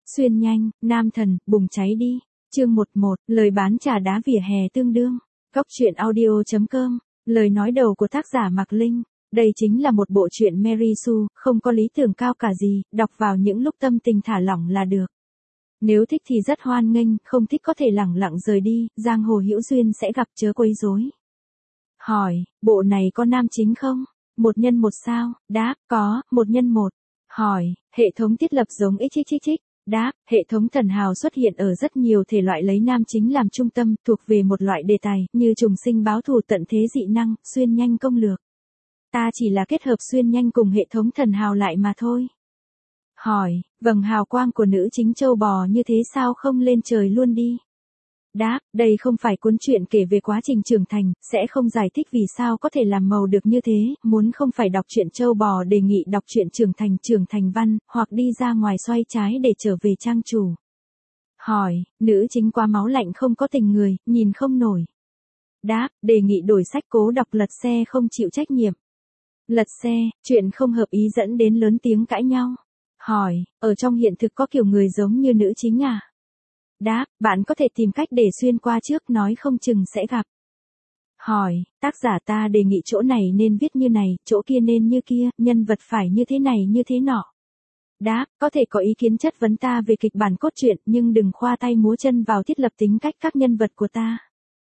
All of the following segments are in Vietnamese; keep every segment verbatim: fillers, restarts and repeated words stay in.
Xuyên nhanh, nam thần, bùng cháy đi. Chương mười một, lời bán trà đá vỉa hè tương đương. Góc truyện audio chấm com. Lời nói đầu của tác giả Mạc Linh. Đây chính là một bộ truyện Mary Sue, không có lý tưởng cao cả gì, đọc vào những lúc tâm tình thả lỏng là được. Nếu thích thì rất hoan nghênh, không thích có thể lẳng lặng rời đi, giang hồ hữu duyên sẽ gặp chớ quấy rối. Hỏi, bộ này có nam chính không? Một nhân một sao? Đáp, có, một nhân một. Hỏi, hệ thống thiết lập giống xxxx. Đáp, hệ thống thần hào xuất hiện ở rất nhiều thể loại lấy nam chính làm trung tâm, thuộc về một loại đề tài, như trùng sinh báo thù tận thế dị năng, xuyên nhanh công lược. Ta chỉ là kết hợp xuyên nhanh cùng hệ thống thần hào lại mà thôi. Hỏi, vầng hào quang của nữ chính châu bò như thế sao không lên trời luôn đi? Đáp, đây không phải cuốn truyện kể về quá trình trưởng thành, sẽ không giải thích vì sao có thể làm màu được như thế, muốn không phải đọc truyện châu bò đề nghị đọc truyện trưởng thành trưởng thành văn, hoặc đi ra ngoài xoay trái để trở về trang chủ. Hỏi, nữ chính quá máu lạnh không có tình người, nhìn không nổi. Đáp, đề nghị đổi sách cố đọc lật xe không chịu trách nhiệm. Lật xe, chuyện không hợp ý dẫn đến lớn tiếng cãi nhau. Hỏi, ở trong hiện thực có kiểu người giống như nữ chính à? Đáp, bạn có thể tìm cách để xuyên qua trước nói không chừng sẽ gặp. Hỏi, tác giả ta đề nghị chỗ này nên viết như này, chỗ kia nên như kia, nhân vật phải như thế này như thế nọ. Đáp, có thể có ý kiến chất vấn ta về kịch bản cốt truyện nhưng đừng khoa tay múa chân vào thiết lập tính cách các nhân vật của ta.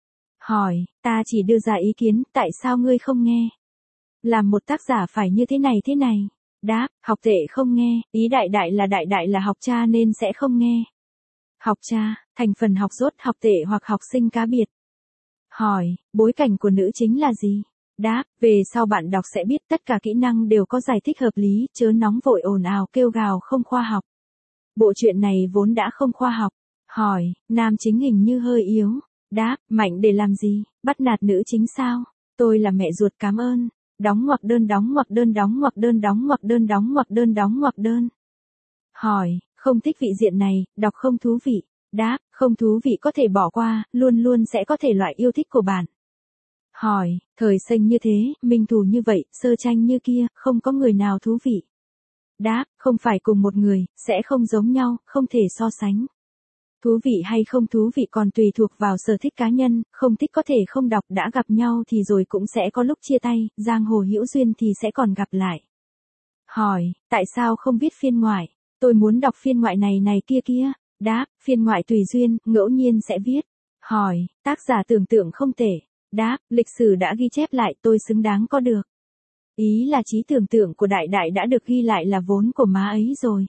Hỏi, ta chỉ đưa ra ý kiến, tại sao ngươi không nghe? Làm một tác giả phải như thế này thế này. Đáp, học tệ không nghe, ý đại đại là đại đại là học cha nên sẽ không nghe. Học cha, thành phần học dốt học tệ hoặc học sinh cá biệt. Hỏi, bối cảnh của nữ chính là gì? Đáp, về sau bạn đọc sẽ biết tất cả kỹ năng đều có giải thích hợp lý, chớ nóng vội ồn ào kêu gào không khoa học. Bộ truyện này vốn đã không khoa học. Hỏi, nam chính hình như hơi yếu. Đáp, mạnh để làm gì, bắt nạt nữ chính sao? Tôi là mẹ ruột cảm ơn. Đóng ngoặc đơn đóng ngoặc đơn đóng ngoặc đơn đóng ngoặc đơn đóng ngoặc đơn đóng ngoặc đơn. Hỏi, không thích vị diện này, đọc không thú vị. Đáp, không thú vị có thể bỏ qua, luôn luôn sẽ có thể loại yêu thích của bạn. Hỏi, thời sinh như thế, minh thù như vậy, sơ tranh như kia, không có người nào thú vị. Đáp, không phải cùng một người, sẽ không giống nhau, không thể so sánh. Thú vị hay không thú vị còn tùy thuộc vào sở thích cá nhân, không thích có thể không đọc, đã gặp nhau thì rồi cũng sẽ có lúc chia tay, giang hồ hữu duyên thì sẽ còn gặp lại. Hỏi, tại sao không viết phiên ngoại? Tôi muốn đọc phiên ngoại này này kia kia. Đáp, phiên ngoại tùy duyên, ngẫu nhiên sẽ viết. Hỏi, tác giả tưởng tượng không tệ. Đáp, lịch sử đã ghi chép lại tôi xứng đáng có được. Ý là trí tưởng tượng của đại đại đã được ghi lại là vốn của má ấy rồi.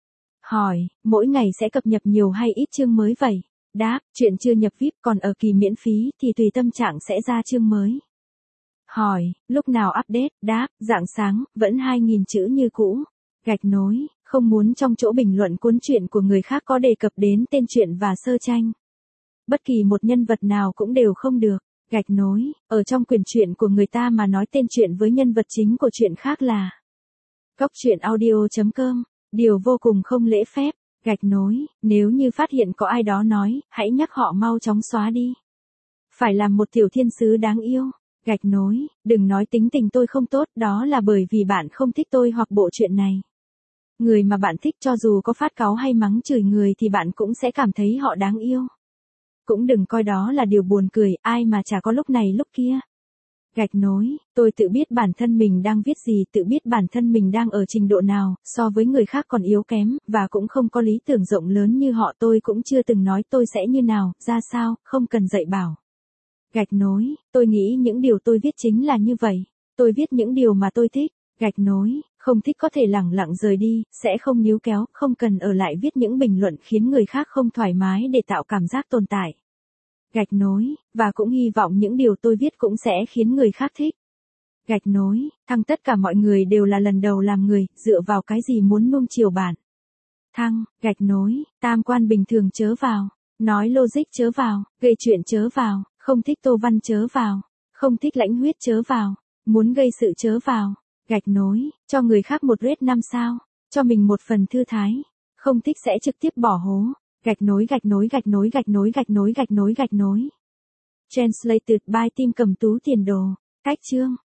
Hỏi, mỗi ngày sẽ cập nhật nhiều hay ít chương mới vậy? Đáp, chuyện chưa nhập vi ai pi còn ở kỳ miễn phí thì tùy tâm trạng sẽ ra chương mới. Hỏi, lúc nào update? Đáp, rạng sáng, vẫn hai nghìn chữ như cũ. Gạch nối, không muốn trong chỗ bình luận cuốn truyện của người khác có đề cập đến tên truyện và sơ tranh. Bất kỳ một nhân vật nào cũng đều không được. Gạch nối, ở trong quyển truyện của người ta mà nói tên truyện với nhân vật chính của truyện khác là góc truyện audio chấm com. Điều vô cùng không lễ phép. Gạch nối, nếu như phát hiện có ai đó nói, hãy nhắc họ mau chóng xóa đi. Phải làm một tiểu thiên sứ đáng yêu. Gạch nối, đừng nói tính tình tôi không tốt, đó là bởi vì bạn không thích tôi hoặc bộ truyện này. Người mà bạn thích cho dù có phát cáu hay mắng chửi người thì bạn cũng sẽ cảm thấy họ đáng yêu. Cũng đừng coi đó là điều buồn cười, ai mà chả có lúc này lúc kia. Gạch nối, tôi tự biết bản thân mình đang viết gì, tự biết bản thân mình đang ở trình độ nào, so với người khác còn yếu kém, và cũng không có lý tưởng rộng lớn như họ, tôi cũng chưa từng nói tôi sẽ như nào, ra sao, không cần dạy bảo. Gạch nối, tôi nghĩ những điều tôi viết chính là như vậy, tôi viết những điều mà tôi thích. Gạch nối, không thích có thể lẳng lặng rời đi, sẽ không níu kéo, không cần ở lại viết những bình luận khiến người khác không thoải mái để tạo cảm giác tồn tại. Gạch nối, và cũng hy vọng những điều tôi viết cũng sẽ khiến người khác thích. Gạch nối, thăng tất cả mọi người đều là lần đầu làm người, dựa vào cái gì muốn nuông chiều bạn. Thăng, gạch nối, tam quan bình thường chớ vào, nói logic chớ vào, gây chuyện chớ vào, không thích tô văn chớ vào, không thích lãnh huyết chớ vào, muốn gây sự chớ vào. Gạch nối, cho người khác một rate năm sao, cho mình một phần thư thái, không thích sẽ trực tiếp bỏ hố. Gạch nối gạch nối gạch nối gạch nối gạch nối gạch nối gạch nối. Translated by Team Cầm Tú Tiền Đồ. Cách chương.